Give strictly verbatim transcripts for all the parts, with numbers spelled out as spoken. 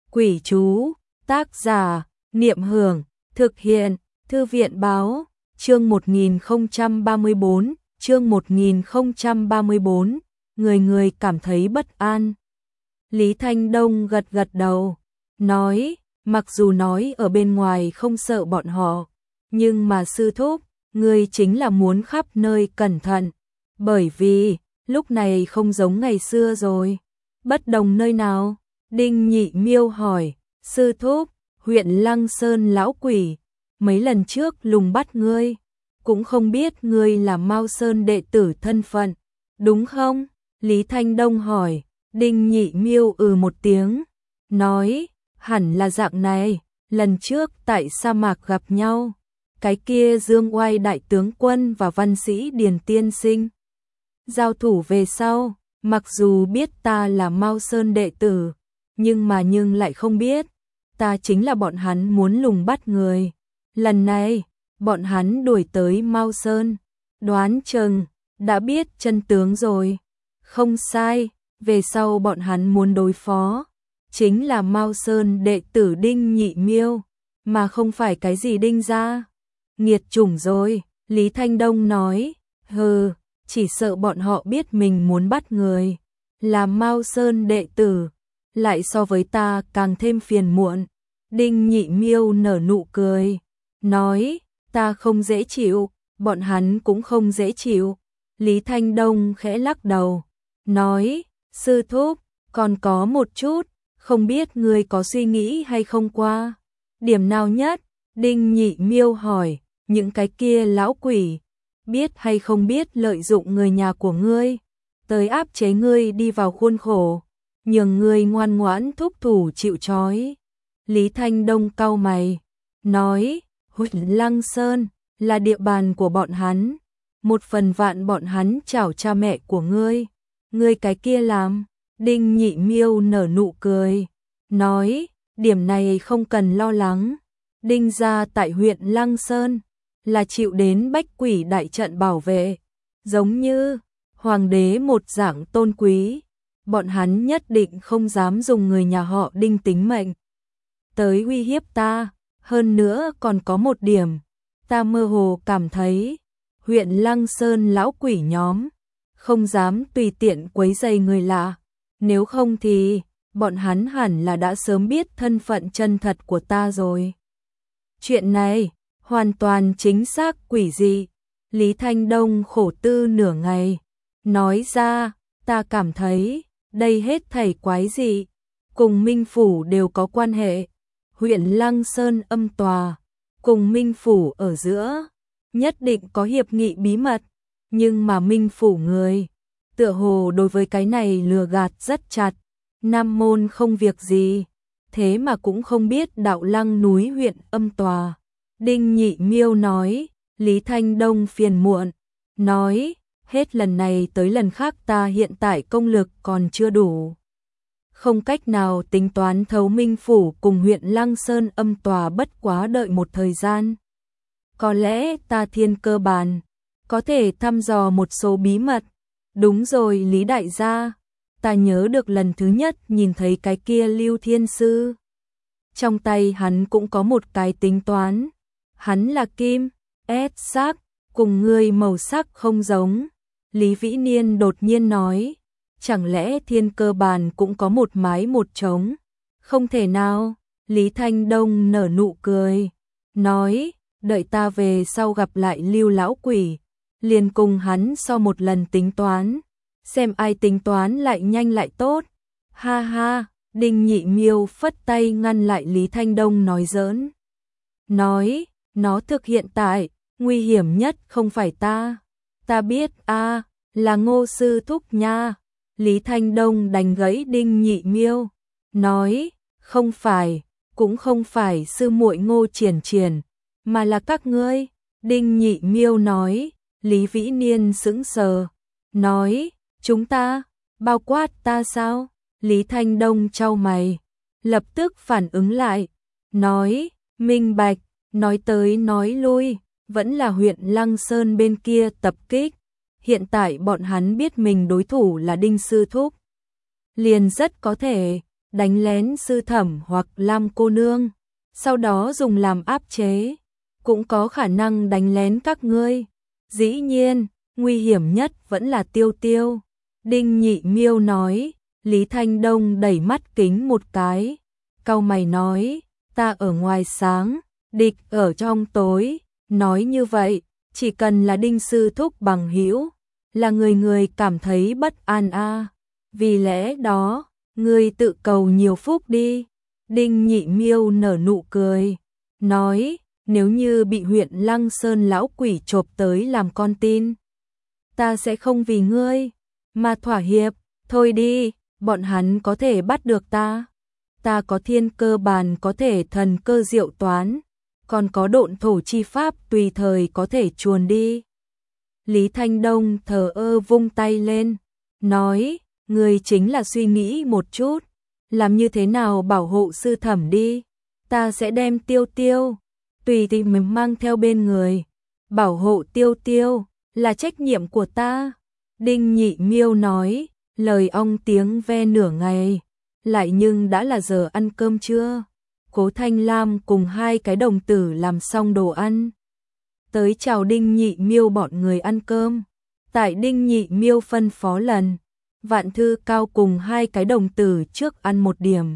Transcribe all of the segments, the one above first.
Quỷ chú, tác giả, Niệm Hưởng, thực hiện, Thư viện báo, chương một nghìn không trăm ba mươi bốn, chương một nghìn không trăm ba mươi bốn, người người cảm thấy bất an. Lý Thanh Đông gật gật đầu, nói, mặc dù nói ở bên ngoài không sợ bọn họ, nhưng mà sư thúc, ngươi chính là muốn khắp nơi cẩn thận, bởi vì, lúc này không giống ngày xưa rồi. Bất đồng nơi nào? Đinh Nhị Miêu hỏi, sư thúc, huyện Lăng Sơn lão quỷ, mấy lần trước lùng bắt ngươi, cũng không biết ngươi là Mao Sơn đệ tử thân phận, đúng không? Lý Thanh Đông hỏi, Đinh Nhị Miêu ừ một tiếng, nói, hẳn là dạng này, lần trước tại sa mạc gặp nhau, cái kia Dương Oai đại tướng quân và văn sĩ Điền tiên sinh. Giao thủ về sau, mặc dù biết ta là Mao Sơn đệ tử, nhưng mà nhưng lại không biết, ta chính là bọn hắn muốn lùng bắt người. Lần này, bọn hắn đuổi tới Mao Sơn, đoán chừng, đã biết chân tướng rồi. Không sai, về sau bọn hắn muốn đối phó, chính là Mao Sơn đệ tử Đinh Nhị Miêu, mà không phải cái gì Đinh gia. Nghiệt chủng rồi, Lý Thanh Đông nói, hừ, chỉ sợ bọn họ biết mình muốn bắt người, là Mao Sơn đệ tử, lại so với ta càng thêm phiền muộn. Đinh Nhị Miêu nở nụ cười, nói, ta không dễ chịu, bọn hắn cũng không dễ chịu. Lý Thanh Đông khẽ lắc đầu, nói, sư thúc, còn có một chút, không biết ngươi có suy nghĩ hay không qua. Điểm nào nhất? Đinh Nhị Miêu hỏi, những cái kia lão quỷ, biết hay không biết lợi dụng người nhà của ngươi, tới áp chế ngươi đi vào khuôn khổ, nhường ngươi ngoan ngoãn thúc thủ chịu trói. Lý Thanh Đông cau mày, nói, huyện Lăng Sơn là địa bàn của bọn hắn, một phần vạn bọn hắn chảo cha mẹ của ngươi, ngươi cái kia làm. Đinh Nhị Miêu nở nụ cười, nói, điểm này không cần lo lắng, Đinh gia tại huyện Lăng Sơn là chịu đến bách quỷ đại trận bảo vệ, giống như hoàng đế một dạng tôn quý, bọn hắn nhất định không dám dùng người nhà họ Đinh tính mệnh tới uy hiếp ta. Hơn nữa còn có một điểm, ta mơ hồ cảm thấy huyện Lăng Sơn lão quỷ nhóm không dám tùy tiện quấy rầy người lạ, nếu không thì bọn hắn hẳn là đã sớm biết thân phận chân thật của ta rồi. Chuyện này hoàn toàn chính xác quỷ dị. Lý Thanh Đông khổ tư nửa ngày, nói ra, ta cảm thấy đây hết thảy quái dị, cùng Minh Phủ đều có quan hệ. Huyện Lăng Sơn âm tòa, cùng Minh Phủ ở giữa, nhất định có hiệp nghị bí mật, nhưng mà Minh Phủ người, tựa hồ đối với cái này lừa gạt rất chặt. Nam môn không việc gì, thế mà cũng không biết Đạo Lăng núi huyện âm tòa. Đinh Nhị Miêu nói, Lý Thanh Đông phiền muộn, nói, hết lần này tới lần khác ta hiện tại công lực còn chưa đủ, không cách nào tính toán thấu Minh Phủ cùng huyện Lăng Sơn âm tòa, bất quá đợi một thời gian. Có lẽ ta thiên cơ bàn, có thể thăm dò một số bí mật. Đúng rồi Lý đại gia, ta nhớ được lần thứ nhất nhìn thấy cái kia Lưu Thiên Sư, trong tay hắn cũng có một cái tính toán, hắn là kim, ép sắc, cùng ngươi màu sắc không giống. Lý Vĩ Niên đột nhiên nói, chẳng lẽ thiên cơ bàn cũng có một mái một trống? Không thể nào. Lý Thanh Đông nở nụ cười, nói, đợi ta về sau gặp lại Lưu lão quỷ, liền cùng hắn so một lần tính toán, xem ai tính toán lại nhanh lại tốt. Ha ha. Đinh Nhị Miêu phất tay ngăn lại Lý Thanh Đông nói giỡn, nói, nó thực hiện tại, nguy hiểm nhất không phải ta. Ta biết a, à, là Ngô sư thúc nha. Lý Thanh Đông đánh gãy Đinh Nhị Miêu, nói, không phải, cũng không phải sư muội Ngô Triển Triển, mà là các ngươi. Đinh Nhị Miêu nói. Lý Vĩ Niên sững sờ, nói, chúng ta, bao quát ta sao? Lý Thanh Đông chau mày, lập tức phản ứng lại, nói, minh bạch. Nói tới nói lui, vẫn là huyện Lăng Sơn bên kia tập kích. Hiện tại bọn hắn biết mình đối thủ là Đinh sư thúc, liền rất có thể đánh lén sư thẩm hoặc Lam cô nương, sau đó dùng làm áp chế, cũng có khả năng đánh lén các ngươi. Dĩ nhiên, nguy hiểm nhất vẫn là Tiêu Tiêu. Đinh Nhị Miêu nói. Lý Thanh Đông đẩy mắt kính một cái, cau mày nói, ta ở ngoài sáng, địch ở trong tối, nói như vậy, chỉ cần là Đinh sư thúc bằng hữu, là người người cảm thấy bất an a. À. Vì lẽ đó, ngươi tự cầu nhiều phúc đi. Đinh Nhị Miêu nở nụ cười, nói, nếu như bị huyện Lăng Sơn lão quỷ chộp tới làm con tin, ta sẽ không vì ngươi mà thỏa hiệp, thôi đi. Bọn hắn có thể bắt được ta, ta có thiên cơ bàn có thể thần cơ diệu toán, còn có độn thổ chi pháp tùy thời có thể chuồn đi. Lý Thanh Đông thờ ơ vung tay lên, nói, người chính là suy nghĩ một chút, làm như thế nào bảo hộ sư thẩm đi, ta sẽ đem Tiêu Tiêu, tùy tìm mình mang theo bên người, bảo hộ Tiêu Tiêu, là trách nhiệm của ta. Đinh Nhị Miêu nói. Lời ong tiếng ve nửa ngày, lại nhưng đã là giờ ăn cơm trưa. Cố Thanh Lam cùng hai cái đồng tử làm xong đồ ăn, tới chào Đinh Nhị Miêu bọn người ăn cơm. Tại Đinh Nhị Miêu phân phó lần, Vạn Thư Cao cùng hai cái đồng tử trước ăn một điểm,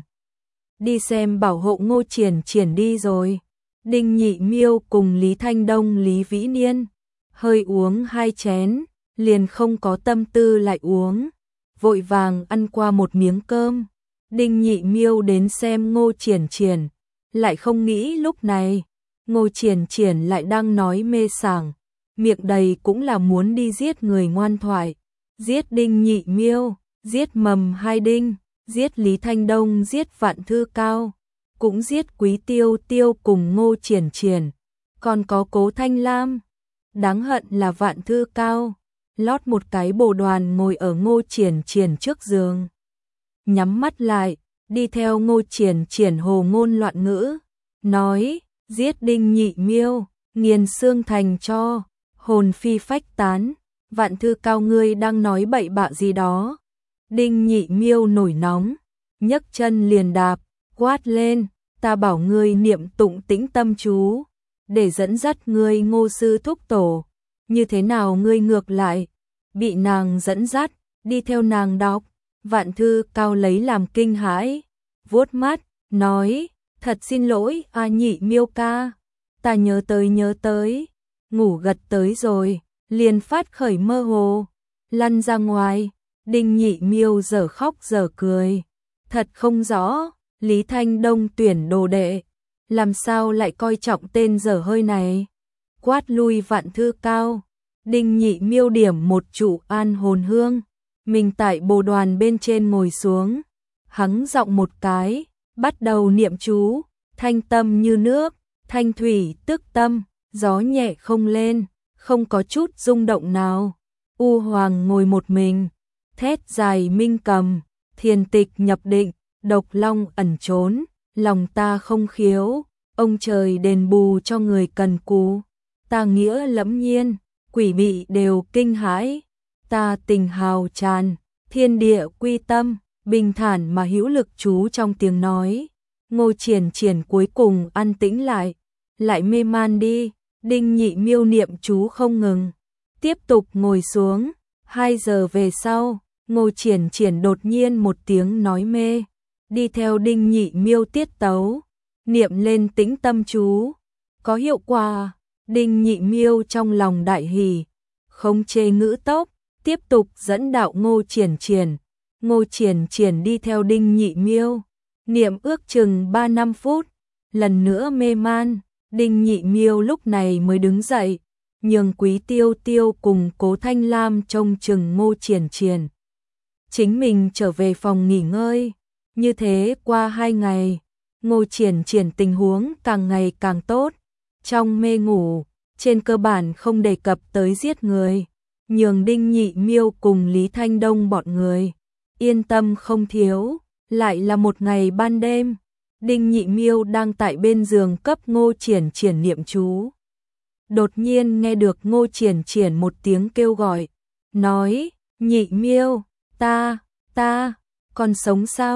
đi xem bảo hộ Ngô Triển Triển đi rồi. Đinh Nhị Miêu cùng Lý Thanh Đông Lý Vĩ Niên hơi uống hai chén, liền không có tâm tư lại uống, vội vàng ăn qua một miếng cơm. Đinh Nhị Miêu đến xem Ngô Triển Triển, lại không nghĩ lúc này Ngô Triển Triển lại đang nói mê sảng, miệng đầy cũng là muốn đi giết người ngoan thoại, giết Đinh Nhị Miêu, giết Mầm Hai Đinh, giết Lý Thanh Đông, giết Vạn Thư Cao, cũng giết Quý Tiêu Tiêu cùng Ngô Triển Triển, còn có Cố Thanh Lam. Đáng hận là Vạn Thư Cao lót một cái bồ đoàn ngồi ở Ngô Triển Triển trước giường, nhắm mắt lại, đi theo Ngô Triển Triển hồ ngôn loạn ngữ, nói, giết Đinh Nhị Miêu, nghiền xương thành cho, hồn phi phách tán. Vạn Thư Cao, ngươi đang nói bậy bạ gì đó? Đinh Nhị Miêu nổi nóng, nhấc chân liền đạp, quát lên, ta bảo ngươi niệm tụng tĩnh tâm chú, để dẫn dắt ngươi Ngô sư thúc tổ. Như thế nào ngươi ngược lại bị nàng dẫn dắt, đi theo nàng đọc? Vạn Thư Cao lấy làm kinh hãi, vuốt mắt, nói, thật xin lỗi a Nhị Miêu ca, ta nhớ tới nhớ tới, ngủ gật tới rồi, liền phát khởi mơ hồ, lăn ra ngoài. Đinh Nhị Miêu giờ khóc giờ cười, thật không rõ, Lý Thanh Đông tuyển đồ đệ, làm sao lại coi trọng tên dở hơi này? Quát lui Vạn Thư Cao. Đinh Nhị Miêu điểm một trụ an hồn hương, mình tại bồ đoàn bên trên ngồi xuống, hắng giọng một cái, bắt đầu niệm chú, thanh tâm như nước, thanh thủy tức tâm, gió nhẹ không lên, không có chút rung động nào. U Hoàng ngồi một mình, thét dài minh cầm, thiền tịch nhập định, độc long ẩn trốn, lòng ta không khiếu, ông trời đền bù cho người cần cù, ta nghĩa lẫm nhiên, quỷ bị đều kinh hãi, ta tình hào tràn, thiên địa quy tâm, bình thản mà hữu lực chú trong tiếng nói. Ngô Triển Triển cuối cùng an tĩnh lại, lại mê man đi. Đinh Nhị Miêu niệm chú không ngừng, tiếp tục ngồi xuống. Hai giờ về sau, Ngô Triển Triển đột nhiên một tiếng nói mê, đi theo Đinh Nhị Miêu tiết tấu, niệm lên tĩnh tâm chú, có hiệu quả. Đinh Nhị Miêu trong lòng đại hỉ, không chê ngữ tốc, tiếp tục dẫn đạo Ngô Triển Triển. Ngô Triển Triển đi theo Đinh Nhị Miêu, niệm ước chừng ba năm phút, lần nữa mê man. Đinh Nhị Miêu lúc này mới đứng dậy, nhường Quý Tiêu Tiêu cùng Cố Thanh Lam trông chừng Ngô Triển Triển, chính mình trở về phòng nghỉ ngơi. Như thế qua hai ngày, Ngô Triển Triển tình huống càng ngày càng tốt, trong mê ngủ, trên cơ bản không đề cập tới giết người, nhường Đinh Nhị Miêu cùng Lý Thanh Đông bọn người yên tâm không thiếu. Lại là một ngày ban đêm, Đinh Nhị Miêu đang tại bên giường cấp Ngô Triển Triển niệm chú. Đột nhiên nghe được Ngô Triển Triển một tiếng kêu gọi, nói, Nhị Miêu, ta, ta, còn sống sao?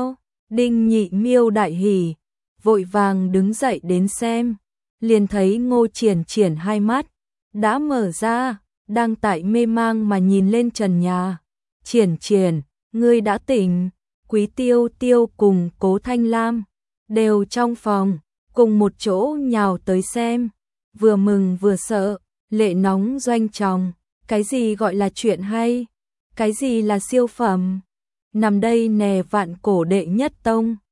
Đinh Nhị Miêu đại hỉ, vội vàng đứng dậy đến xem, liền thấy Ngô Triển Triển hai mắt đã mở ra, đang tại mê mang mà nhìn lên trần nhà. Triển Triển, ngươi đã tỉnh. Quý Tiêu Tiêu cùng Cố Thanh Lam đều trong phòng, cùng một chỗ nhào tới xem, vừa mừng vừa sợ, lệ nóng doanh tròng. Cái gì gọi là chuyện hay? Cái gì là siêu phẩm? Nằm đây nè, vạn cổ đệ nhất tông.